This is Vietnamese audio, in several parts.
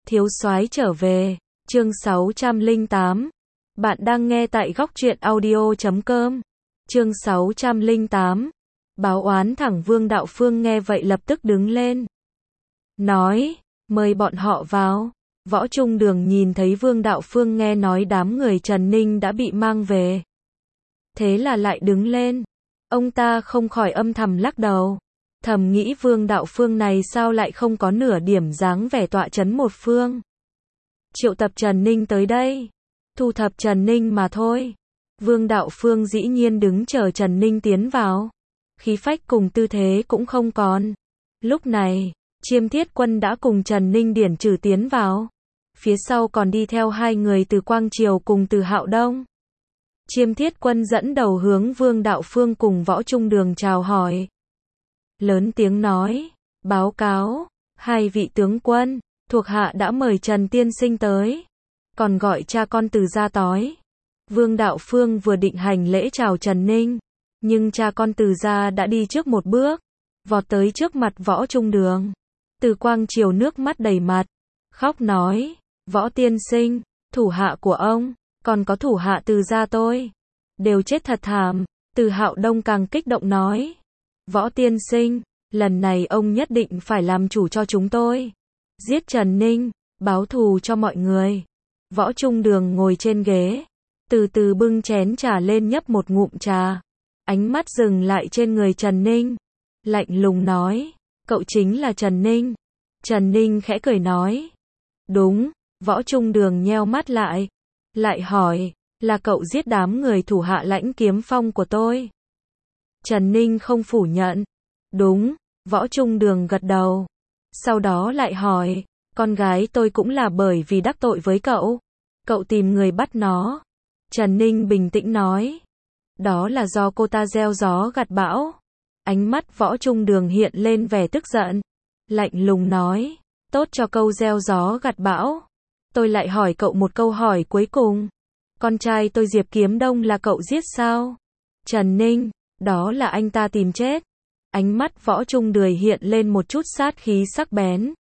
Thiếu soái trở về, chương 608. Bạn đang nghe tại góc truyện audio.com. Chương 608. Báo oán thẳng Vương Đạo Phương nghe vậy lập tức đứng lên. Nói, mời bọn họ vào. Võ Trung Đường nhìn thấy Vương Đạo Phương nghe nói đám người Trần Ninh đã bị mang về. Thế là lại đứng lên. Ông ta không khỏi âm thầm lắc đầu. Thầm nghĩ Vương Đạo Phương này sao lại không có nửa điểm dáng vẻ tọa chấn một phương. Triệu tập Trần Ninh tới đây. Thu thập Trần Ninh mà thôi. Vương Đạo Phương dĩ nhiên đứng chờ Trần Ninh tiến vào. Khí phách cùng tư thế cũng không còn. Lúc này, Chiêm Thiết Quân đã cùng Trần Ninh điển trừ tiến vào. Phía sau còn đi theo hai người từ Quang Triều cùng từ Hạo Đông. Chiêm Thiết Quân dẫn đầu hướng Vương Đạo Phương cùng Võ Trung Đường chào hỏi. Lớn tiếng nói, báo cáo, hai vị tướng quân, thuộc hạ đã mời Trần Tiên Sinh tới, còn gọi cha con từ gia tối. Vương Đạo Phương vừa định hành lễ chào Trần Ninh, nhưng cha con từ gia đã đi trước một bước, vọt tới trước mặt Võ Trung Đường. Từ Quang Triều nước mắt đầy mặt, khóc nói, Võ Tiên Sinh, thủ hạ của ông, còn có thủ hạ từ gia tôi, đều chết thật thảm. Từ Hạo Đông càng kích động nói, Võ Tiên Sinh, lần này ông nhất định phải làm chủ cho chúng tôi. Giết Trần Ninh, báo thù cho mọi người. Võ Trung Đường ngồi trên ghế, từ từ bưng chén trà lên nhấp một ngụm trà. Ánh mắt dừng lại trên người Trần Ninh. Lạnh lùng nói, cậu chính là Trần Ninh. Trần Ninh khẽ cười nói, đúng. Võ Trung Đường nheo mắt lại. Lại hỏi, là cậu giết đám người thủ hạ Lãnh Kiếm Phong của tôi? Trần Ninh không phủ nhận. Đúng. Võ Trung Đường gật đầu. Sau đó lại hỏi, con gái tôi cũng là bởi vì đắc tội với cậu. Cậu tìm người bắt nó. Trần Ninh bình tĩnh nói, đó là do cô ta gieo gió gặt bão. Ánh mắt Võ Trung Đường hiện lên vẻ tức giận. Lạnh lùng nói, tốt cho câu gieo gió gặt bão. Tôi lại hỏi cậu một câu hỏi cuối cùng. Con trai tôi Diệp Kiếm Đông là cậu giết sao? Trần Ninh, đó là anh ta tìm chết. Ánh mắt Võ Trung Đường hiện lên một chút sát khí sắc bén.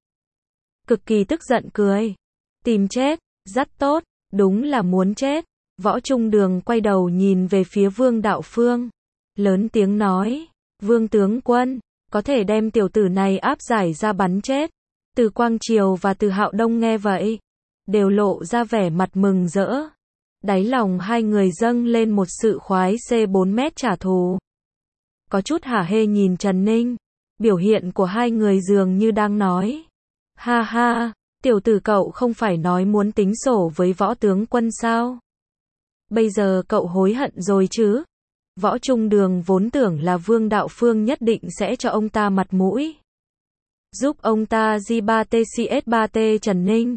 Cực kỳ tức giận cười. Tìm chết, rất tốt, đúng là muốn chết. Võ Trung Đường quay đầu nhìn về phía Vương Đạo Phương. Lớn tiếng nói, Vương tướng quân, có thể đem tiểu tử này áp giải ra bắn chết. Từ Quang Triều và từ Hạo Đông nghe vậy, đều lộ ra vẻ mặt mừng rỡ. Đáy lòng hai người dâng lên một sự khoái C4 mét trả thù. Có chút hả hê nhìn Trần Ninh. Biểu hiện của hai người dường như đang nói, ha ha, tiểu tử cậu không phải nói muốn tính sổ với Võ tướng quân sao? Bây giờ cậu hối hận rồi chứ? Võ Trung Đường vốn tưởng là Vương Đạo Phương nhất định sẽ cho ông ta mặt mũi, giúp ông ta J3TCS3T Trần Ninh.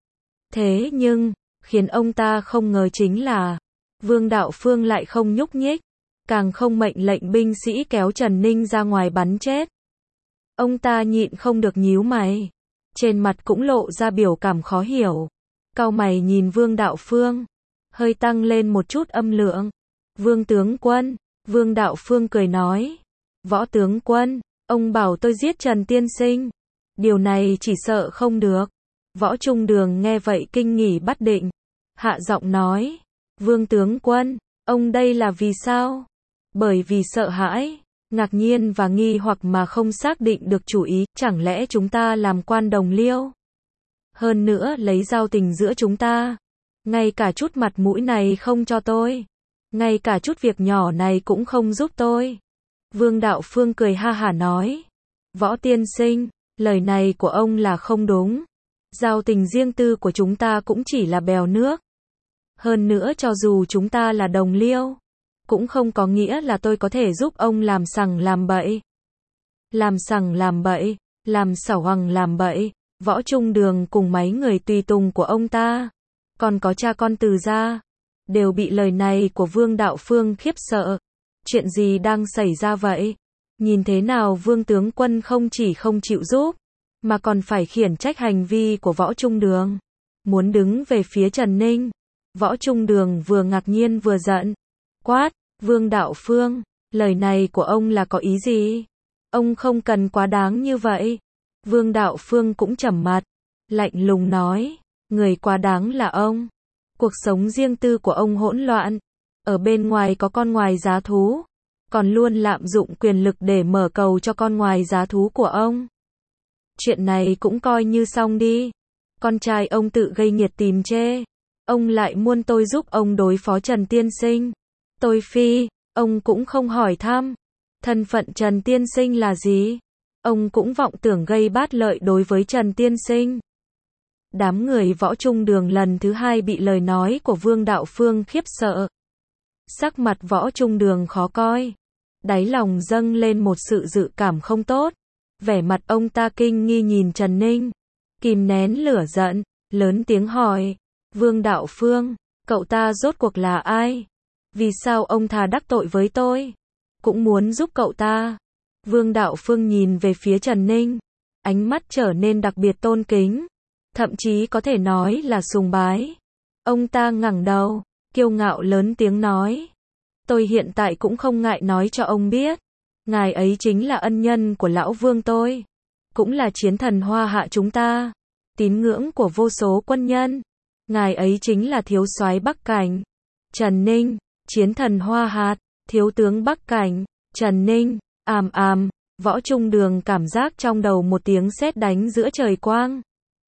Thế nhưng, khiến ông ta không ngờ chính là, Vương Đạo Phương lại không nhúc nhích, càng không mệnh lệnh binh sĩ kéo Trần Ninh ra ngoài bắn chết. Ông ta nhịn không được nhíu mày, trên mặt cũng lộ ra biểu cảm khó hiểu. Cau mày nhìn Vương Đạo Phương, hơi tăng lên một chút âm lượng. Vương tướng quân, Vương Đạo Phương cười nói, Võ tướng quân, ông bảo tôi giết Trần Tiên Sinh. Điều này chỉ sợ không được. Võ Trung Đường nghe vậy kinh nghỉ bắt định. Hạ giọng nói, Vương tướng quân, ông đây là vì sao? Bởi vì sợ hãi, ngạc nhiên và nghi hoặc mà không xác định được chủ ý. Chẳng lẽ chúng ta làm quan đồng liêu? Hơn nữa lấy giao tình giữa chúng ta, ngay cả chút mặt mũi này không cho tôi, ngay cả chút việc nhỏ này cũng không giúp tôi. Vương Đạo Phương cười ha hả nói, Võ tiên sinh, lời này của ông là không đúng. Giao tình riêng tư của chúng ta cũng chỉ là bèo nước. Hơn nữa cho dù chúng ta là đồng liêu, cũng không có nghĩa là tôi có thể giúp ông làm sằng làm bậy. Làm sằng làm bậy, làm xảo hoằng làm bậy. Võ Trung Đường cùng mấy người tùy tùng của ông ta, còn có cha con từ gia, đều bị lời này của Vương Đạo Phương khiếp sợ. Chuyện gì đang xảy ra vậy? Nhìn thế nào Vương tướng quân không chỉ không chịu giúp, mà còn phải khiển trách hành vi của Võ Trung Đường, muốn đứng về phía Trần Ninh. Võ Trung Đường vừa ngạc nhiên vừa giận. Quát, Vương Đạo Phương, lời này của ông là có ý gì? Ông không cần quá đáng như vậy. Vương Đạo Phương cũng trầm mặt, lạnh lùng nói, người quá đáng là ông. Cuộc sống riêng tư của ông hỗn loạn, ở bên ngoài có con ngoài giá thú, còn luôn lạm dụng quyền lực để mở cầu cho con ngoài giá thú của ông. Chuyện này cũng coi như xong đi. Con trai ông tự gây nghiệt tìm chê. Ông lại muốn tôi giúp ông đối phó Trần Tiên Sinh. Tôi phi, ông cũng không hỏi thăm. Thân phận Trần Tiên Sinh là gì? Ông cũng vọng tưởng gây bát lợi đối với Trần Tiên Sinh. Đám người Võ Trung Đường lần thứ hai bị lời nói của Vương Đạo Phương khiếp sợ. Sắc mặt Võ Trung Đường khó coi. Đáy lòng dâng lên một sự dự cảm không tốt. Vẻ mặt ông ta kinh nghi nhìn Trần Ninh. Kìm nén lửa giận, lớn tiếng hỏi. Vương Đạo Phương, cậu ta rốt cuộc là ai? Vì sao ông thà đắc tội với tôi? Cũng muốn giúp cậu ta. Vương Đạo Phương nhìn về phía Trần Ninh. Ánh mắt trở nên đặc biệt tôn kính. Thậm chí có thể nói là sùng bái. Ông ta ngẩng đầu, kiêu ngạo lớn tiếng nói. Tôi hiện tại cũng không ngại nói cho ông biết. Ngài ấy chính là ân nhân của lão Vương tôi. Cũng là chiến thần Hoa Hạ chúng ta. Tín ngưỡng của vô số quân nhân. Ngài ấy chính là thiếu soái Bắc Cảnh. Trần Ninh, chiến thần Hoa Hạ, thiếu tướng Bắc Cảnh. Trần Ninh, Võ Trung Đường cảm giác trong đầu một tiếng sét đánh giữa trời quang.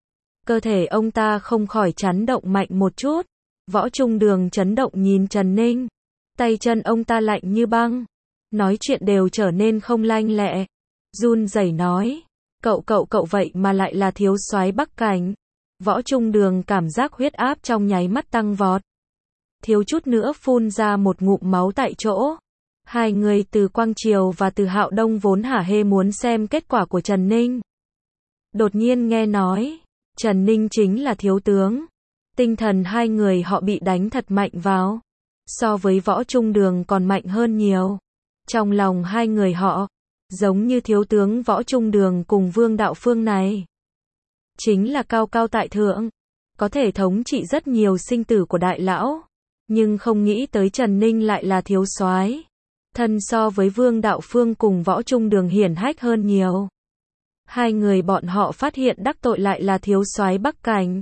Cơ thể ông ta không khỏi chấn động mạnh một chút. Võ Trung Đường chấn động nhìn Trần Ninh. Tay chân ông ta lạnh như băng. Nói chuyện đều trở nên không lanh lẹ. Run rẩy nói. Cậu vậy mà lại là thiếu soái Bắc Cảnh. Võ Trung Đường cảm giác huyết áp trong nháy mắt tăng vọt. Thiếu chút nữa phun ra một ngụm máu tại chỗ. Hai người Từ Quang Triều và Từ Hạo Đông vốn hả hê muốn xem kết quả của Trần Ninh. Đột nhiên nghe nói, Trần Ninh chính là thiếu tướng. Tinh thần hai người họ bị đánh thật mạnh vào. So với Võ Trung Đường còn mạnh hơn nhiều. Trong lòng hai người họ, giống như thiếu tướng Võ Trung Đường cùng Vương Đạo Phương này. Chính là cao cao tại thượng. Có thể thống trị rất nhiều sinh tử của đại lão. Nhưng không nghĩ tới Trần Ninh lại là thiếu soái. Thân so với Vương Đạo Phương cùng Võ Trung Đường hiển hách hơn nhiều. Hai người bọn họ phát hiện đắc tội lại là thiếu soái Bắc Cảnh.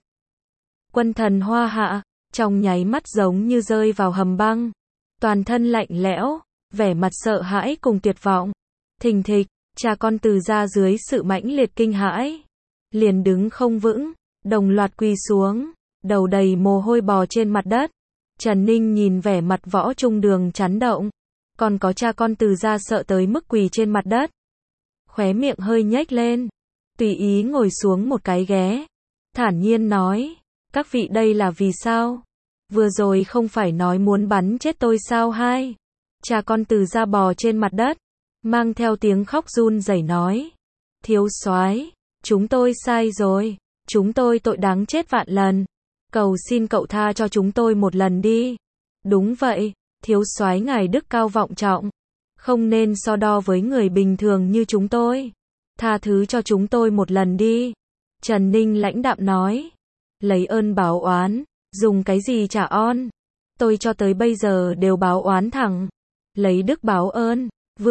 Quân thần Hoa Hạ, trong nháy mắt giống như rơi vào hầm băng. Toàn thân lạnh lẽo, vẻ mặt sợ hãi cùng tuyệt vọng. Thình thịch, cha con Từ ra dưới sự mãnh liệt kinh hãi. Liền đứng không vững, đồng loạt quỳ xuống, đầu đầy mồ hôi bò trên mặt đất. Trần Ninh nhìn vẻ mặt Võ Trung Đường chấn động. Còn có cha con Từ ra sợ tới mức quỳ trên mặt đất. Khóe miệng hơi nhếch lên. Tùy ý ngồi xuống một cái ghế. Thản nhiên nói. Các vị đây là vì sao? Vừa rồi không phải nói muốn bắn chết tôi sao hai? Cha con Từ ra bò trên mặt đất. Mang theo tiếng khóc run rẩy nói. Thiếu soái, chúng tôi sai rồi. Chúng tôi tội đáng chết vạn lần. Cầu xin cậu tha cho chúng tôi một lần đi. Đúng vậy, thiếu soái ngài đức cao vọng trọng. Không nên so đo với người bình thường như chúng tôi. Tha thứ cho chúng tôi một lần đi. Trần Ninh lãnh đạm nói. Lấy ơn báo oán, dùng cái gì trả oan? Tôi cho tới bây giờ đều báo oán thẳng. Lấy đức báo ơn.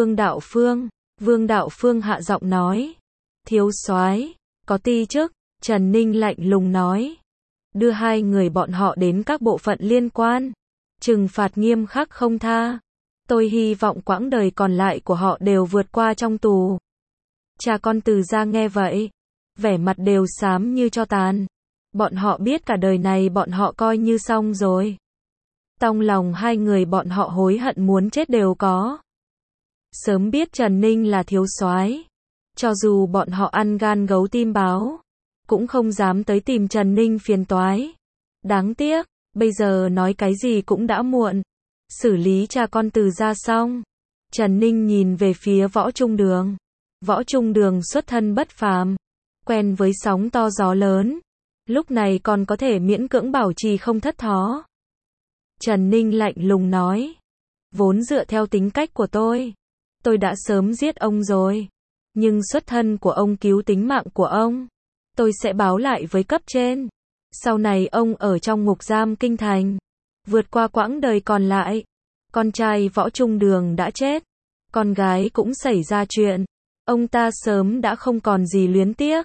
Vương Đạo Phương hạ giọng nói. Thiếu soái, có ti chức. Trần Ninh lạnh lùng nói. Đưa hai người bọn họ đến các bộ phận liên quan. Trừng phạt nghiêm khắc không tha. Tôi hy vọng quãng đời còn lại của họ đều vượt qua trong tù. Cha con Từ ra nghe vậy. Vẻ mặt đều xám như tro tàn. Bọn họ biết cả đời này bọn họ coi như xong rồi. Trong lòng hai người bọn họ hối hận muốn chết đều có. Sớm biết Trần Ninh là thiếu soái, cho dù bọn họ ăn gan gấu tim báo, cũng không dám tới tìm Trần Ninh phiền toái. Đáng tiếc, bây giờ nói cái gì cũng đã muộn. Xử lý cha con Từ ra xong. Trần Ninh nhìn về phía Võ Trung Đường. Võ Trung Đường xuất thân bất phàm, quen với sóng to gió lớn. Lúc này còn có thể miễn cưỡng bảo trì không thất thó. Trần Ninh lạnh lùng nói. Vốn dựa theo tính cách của tôi đã sớm giết ông rồi. Nhưng xuất thân của ông cứu tính mạng của ông. Tôi sẽ báo lại với cấp trên. Sau này ông ở trong ngục giam kinh thành. Vượt qua quãng đời còn lại. Con trai Võ Trung Đường đã chết. Con gái cũng xảy ra chuyện. Ông ta sớm đã không còn gì luyến tiếc.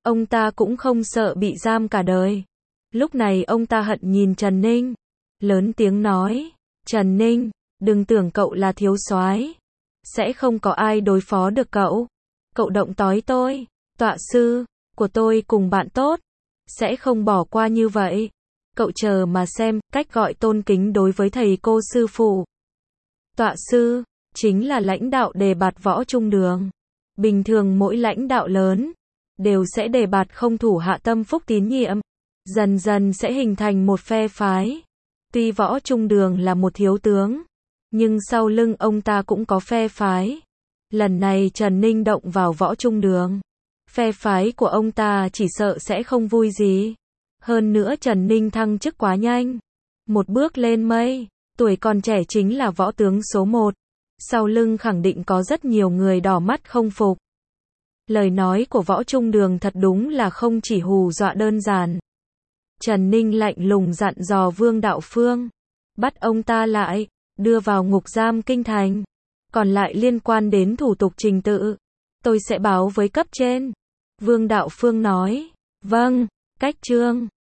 Ông ta cũng không sợ bị giam cả đời. Lúc này ông ta hận nhìn Trần Ninh, lớn tiếng nói, Trần Ninh, đừng tưởng cậu là thiếu soái, sẽ không có ai đối phó được cậu. Cậu động tới tôi, tọa sư của tôi cùng bạn tốt, sẽ không bỏ qua như vậy. Cậu chờ mà xem, cách gọi tôn kính đối với thầy cô sư phụ. Tọa sư, chính là lãnh đạo đề bạt Võ Trung Đường. Bình thường mỗi lãnh đạo lớn, đều sẽ đề bạt không thủ hạ tâm phúc tín nhiệm. Dần dần sẽ hình thành một phe phái. Tuy Võ Trung Đường là một thiếu tướng, nhưng sau lưng ông ta cũng có phe phái. Lần này Trần Ninh động vào Võ Trung Đường, phe phái của ông ta chỉ sợ sẽ không vui gì. Hơn nữa Trần Ninh thăng chức quá nhanh, một bước lên mây, tuổi còn trẻ chính là võ tướng số 1. Sau lưng khẳng định có rất nhiều người đỏ mắt không phục. Lời nói của Võ Trung Đường thật đúng là không chỉ hù dọa đơn giản. Trần Ninh lạnh lùng dặn dò Vương Đạo Phương, bắt ông ta lại, đưa vào ngục giam kinh thành. Còn lại liên quan đến thủ tục trình tự, tôi sẽ báo với cấp trên. Vương Đạo Phương nói, vâng, cách chương.